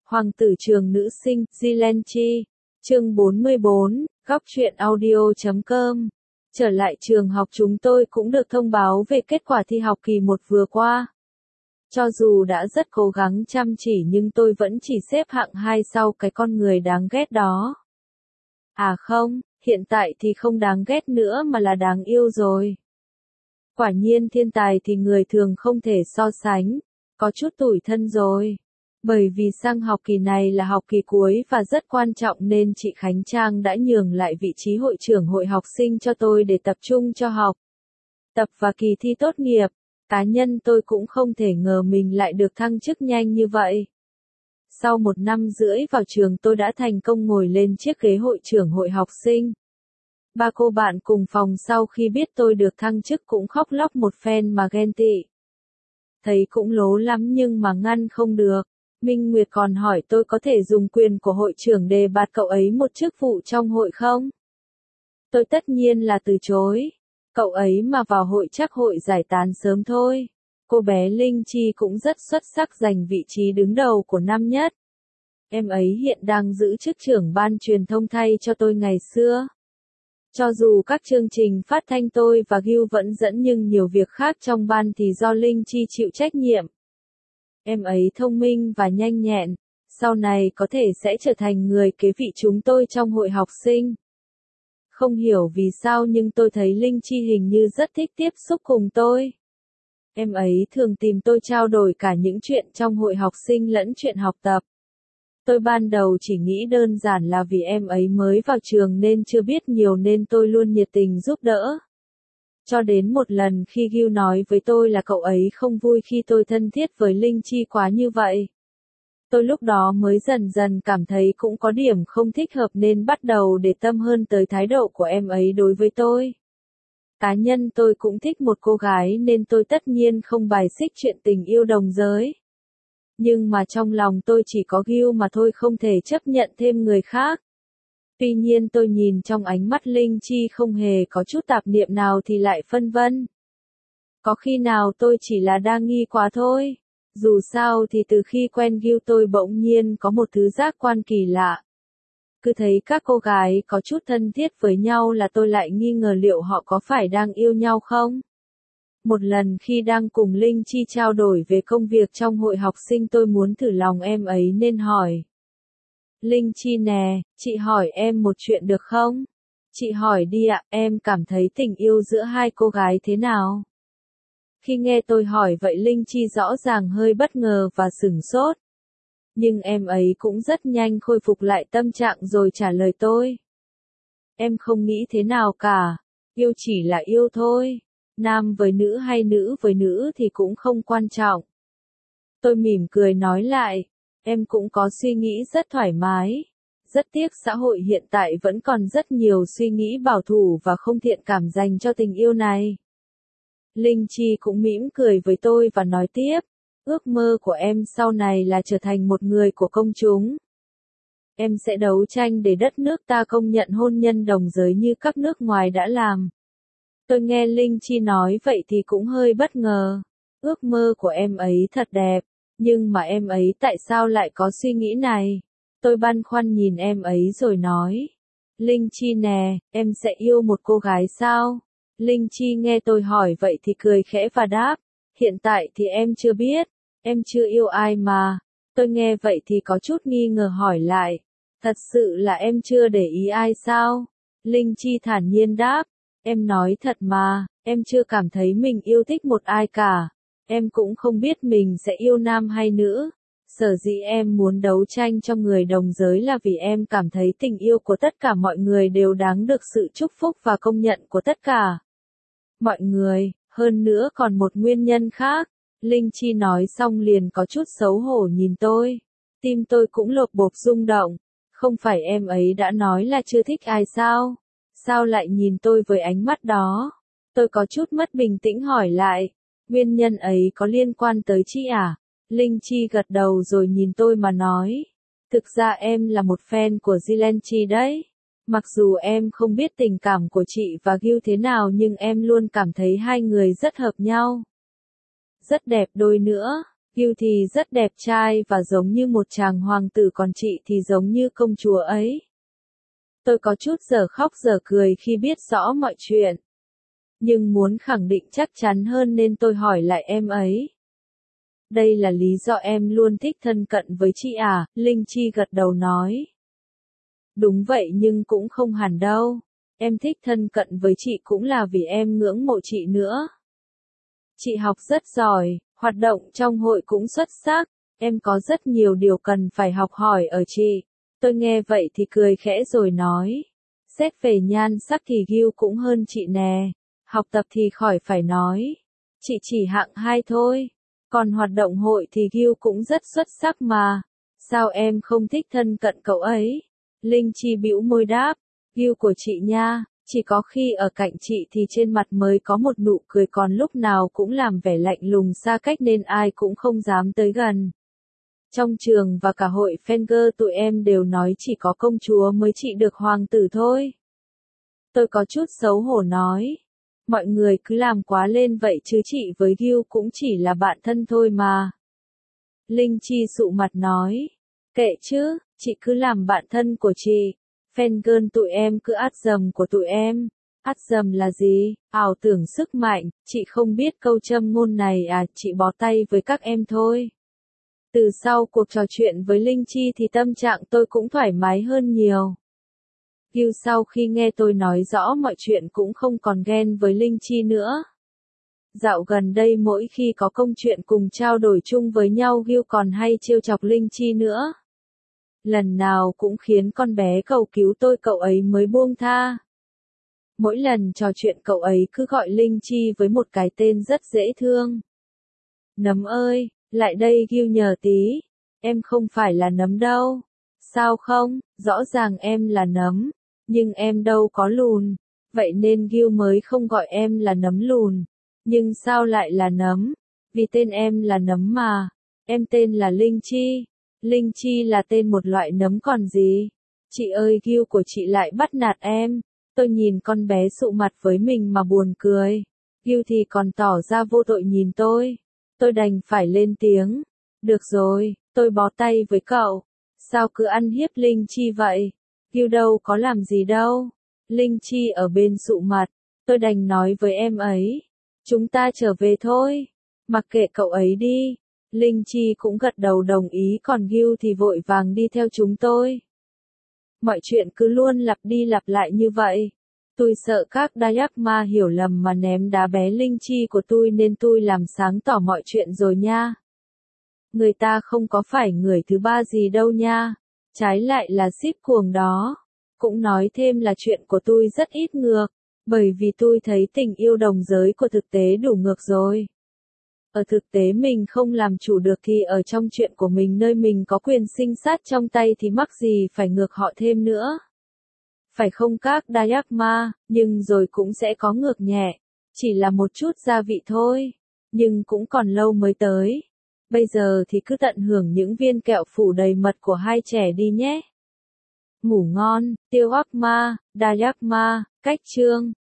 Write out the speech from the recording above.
Hoàng tử trường nữ sinh, Zilenchi. Chương 44, góc truyện audio.com. Trở lại trường học chúng tôi cũng được thông báo về kết quả thi học kỳ 1 vừa qua. Cho dù đã rất cố gắng chăm chỉ nhưng tôi vẫn chỉ xếp hạng 2 sau cái con người đáng ghét đó. À không, hiện tại thì không đáng ghét nữa mà là đáng yêu rồi. Quả nhiên thiên tài thì người thường không thể so sánh, có chút tủi thân rồi. Bởi vì sang học kỳ này là học kỳ cuối và rất quan trọng nên chị Khánh Trang đã nhường lại vị trí hội trưởng hội học sinh cho tôi để tập trung cho học tập và kỳ thi tốt nghiệp. Cá nhân tôi cũng không thể ngờ mình lại được thăng chức nhanh như vậy. Sau 1 năm rưỡi vào trường tôi đã thành công ngồi lên chiếc ghế hội trưởng hội học sinh. Ba cô bạn cùng phòng sau khi biết tôi được thăng chức cũng khóc lóc một phen mà ghen tị. Thấy cũng lố lắm nhưng mà ngăn không được. Minh Nguyệt còn hỏi tôi có thể dùng quyền của hội trưởng đề bạt cậu ấy một chức vụ trong hội không? Tôi tất nhiên là từ chối. Cậu ấy mà vào hội chắc hội giải tán sớm thôi. Cô bé Linh Chi cũng rất xuất sắc giành vị trí đứng đầu của năm nhất. Em ấy hiện đang giữ chức trưởng ban truyền thông thay cho tôi ngày xưa. Cho dù các chương trình phát thanh tôi và Gil vẫn dẫn nhưng nhiều việc khác trong ban thì do Linh Chi chịu trách nhiệm. Em ấy thông minh và nhanh nhẹn, sau này có thể sẽ trở thành người kế vị chúng tôi trong hội học sinh. Không hiểu vì sao nhưng tôi thấy Linh Chi hình như rất thích tiếp xúc cùng tôi. Em ấy thường tìm tôi trao đổi cả những chuyện trong hội học sinh lẫn chuyện học tập. Tôi ban đầu chỉ nghĩ đơn giản là vì em ấy mới vào trường nên chưa biết nhiều nên tôi luôn nhiệt tình giúp đỡ. Cho đến một lần khi Gil nói với tôi là cậu ấy không vui khi tôi thân thiết với Linh Chi quá như vậy. Tôi lúc đó mới dần dần cảm thấy cũng có điểm không thích hợp nên bắt đầu để tâm hơn tới thái độ của em ấy đối với tôi. Cá nhân tôi cũng thích một cô gái nên tôi tất nhiên không bài xích chuyện tình yêu đồng giới. Nhưng mà trong lòng tôi chỉ có Gil mà thôi không thể chấp nhận thêm người khác. Tuy nhiên tôi nhìn trong ánh mắt Linh Chi không hề có chút tạp niệm nào thì lại phân vân. Có khi nào tôi chỉ là đa nghi quá thôi. Dù sao thì từ khi quen Gil tôi bỗng nhiên có một thứ giác quan kỳ lạ. Cứ thấy các cô gái có chút thân thiết với nhau là tôi lại nghi ngờ liệu họ có phải đang yêu nhau không? Một lần khi đang cùng Linh Chi trao đổi về công việc trong hội học sinh tôi muốn thử lòng em ấy nên hỏi. Linh Chi nè, chị hỏi em một chuyện được không? Chị hỏi đi ạ, em cảm thấy tình yêu giữa hai cô gái thế nào? Khi nghe tôi hỏi vậy Linh Chi rõ ràng hơi bất ngờ và sửng sốt. Nhưng em ấy cũng rất nhanh khôi phục lại tâm trạng rồi trả lời tôi. Em không nghĩ thế nào cả, yêu chỉ là yêu thôi. Nam với nữ hay nữ với nữ thì cũng không quan trọng. Tôi mỉm cười nói lại, em cũng có suy nghĩ rất thoải mái. Rất tiếc xã hội hiện tại vẫn còn rất nhiều suy nghĩ bảo thủ và không thiện cảm dành cho tình yêu này. Linh Chi cũng mỉm cười với tôi và nói tiếp, ước mơ của em sau này là trở thành một người của công chúng. Em sẽ đấu tranh để đất nước ta công nhận hôn nhân đồng giới như các nước ngoài đã làm. Tôi nghe Linh Chi nói vậy thì cũng hơi bất ngờ. Ước mơ của em ấy thật đẹp, nhưng mà em ấy tại sao lại có suy nghĩ này? Tôi băn khoăn nhìn em ấy rồi nói. Linh Chi nè, em sẽ yêu một cô gái sao? Linh Chi nghe tôi hỏi vậy thì cười khẽ và đáp. Hiện tại thì em chưa biết, em chưa yêu ai mà. Tôi nghe vậy thì có chút nghi ngờ hỏi lại. Thật sự là em chưa để ý ai sao? Linh Chi thản nhiên đáp. Em nói thật mà, em chưa cảm thấy mình yêu thích một ai cả. Em cũng không biết mình sẽ yêu nam hay nữ. Sở dĩ em muốn đấu tranh cho người đồng giới là vì em cảm thấy tình yêu của tất cả mọi người đều đáng được sự chúc phúc và công nhận của tất cả mọi người. Hơn nữa còn một nguyên nhân khác. Linh Chi nói xong liền có chút xấu hổ nhìn tôi. Tim tôi cũng lột bột rung động. Không phải em ấy đã nói là chưa thích ai sao? Sao lại nhìn tôi với ánh mắt đó? Tôi có chút mất bình tĩnh hỏi lại. Nguyên nhân ấy có liên quan tới chị à? Linh Chi gật đầu rồi nhìn tôi mà nói. Thực ra em là một fan của Zilenchi đấy. Mặc dù em không biết tình cảm của chị và Gil thế nào nhưng em luôn cảm thấy hai người rất hợp nhau. Rất đẹp đôi nữa. Gil thì rất đẹp trai và giống như một chàng hoàng tử, còn chị thì giống như công chúa ấy. Tôi có chút dở khóc dở cười khi biết rõ mọi chuyện. Nhưng muốn khẳng định chắc chắn hơn nên tôi hỏi lại em ấy. Đây là lý do em luôn thích thân cận với chị à? Linh Chi gật đầu nói. Đúng vậy nhưng cũng không hẳn đâu. Em thích thân cận với chị cũng là vì em ngưỡng mộ chị nữa. Chị học rất giỏi, hoạt động trong hội cũng xuất sắc. Em có rất nhiều điều cần phải học hỏi ở chị. Tôi nghe vậy thì cười khẽ rồi nói. Xét về nhan sắc thì Gil cũng hơn chị nè. Học tập thì khỏi phải nói. Chị chỉ hạng 2 thôi. Còn hoạt động hội thì Gil cũng rất xuất sắc mà. Sao em không thích thân cận cậu ấy? Linh Chi bĩu môi đáp. Gil của chị nha, chỉ có khi ở cạnh chị thì trên mặt mới có một nụ cười, còn lúc nào cũng làm vẻ lạnh lùng xa cách nên ai cũng không dám tới gần. Trong trường và cả hội Fenger tụi em đều nói chỉ có công chúa mới trị được hoàng tử thôi. Tôi có chút xấu hổ nói. Mọi người cứ làm quá lên vậy chứ chị với Gil cũng chỉ là bạn thân thôi mà. Linh Chi sụ mặt nói. Kệ chứ, chị cứ làm bạn thân của chị. Fenger tụi em cứ át dầm của tụi em. Át dầm là gì? Ảo tưởng sức mạnh, chị không biết câu châm ngôn này à, chị bó tay với các em thôi. Từ sau cuộc trò chuyện với Linh Chi thì tâm trạng tôi cũng thoải mái hơn nhiều. Gil sau khi nghe tôi nói rõ mọi chuyện cũng không còn ghen với Linh Chi nữa. Dạo gần đây mỗi khi có công chuyện cùng trao đổi chung với nhau, Gil còn hay trêu chọc Linh Chi nữa. Lần nào cũng khiến con bé cầu cứu tôi cậu ấy mới buông tha. Mỗi lần trò chuyện cậu ấy cứ gọi Linh Chi với một cái tên rất dễ thương. Nấm ơi, lại đây Gil nhờ tí. Em không phải là nấm đâu. Sao không, rõ ràng em là nấm. Nhưng em đâu có lùn. Vậy nên Gil mới không gọi em là nấm lùn. Nhưng sao lại là nấm? Vì tên em là nấm mà. Em tên là Linh Chi. Linh Chi là tên một loại nấm còn gì. Chị ơi, Gil của chị lại bắt nạt em. Tôi nhìn con bé sụ mặt với mình mà buồn cười. Gil thì còn tỏ ra vô tội nhìn tôi. Tôi đành phải lên tiếng. Được rồi, tôi bó tay với cậu. Sao cứ ăn hiếp Linh Chi vậy? Gil đâu có làm gì đâu. Linh Chi ở bên sụ mặt. Tôi đành nói với em ấy. Chúng ta trở về thôi. Mặc kệ cậu ấy đi. Linh Chi cũng gật đầu đồng ý, còn Gil thì vội vàng đi theo chúng tôi. Mọi chuyện cứ luôn lặp đi lặp lại như vậy. Tôi sợ các Dayakma hiểu lầm mà ném đá bé Linh Chi của tôi nên tôi làm sáng tỏ mọi chuyện rồi nha. Người ta không có phải người thứ ba gì đâu nha. Trái lại là ship cuồng đó. Cũng nói thêm là chuyện của tôi rất ít ngược. Bởi vì tôi thấy tình yêu đồng giới của thực tế đủ ngược rồi. Ở thực tế mình không làm chủ được thì ở trong chuyện của mình nơi mình có quyền sinh sát trong tay thì mắc gì phải ngược họ thêm nữa. Phải không các Dayakma, nhưng rồi cũng sẽ có ngược nhẹ. Chỉ là một chút gia vị thôi. Nhưng cũng còn lâu mới tới. Bây giờ thì cứ tận hưởng những viên kẹo phủ đầy mật của hai trẻ đi nhé. Ngủ ngon, Tiêu Akma, Dayakma, cách chương.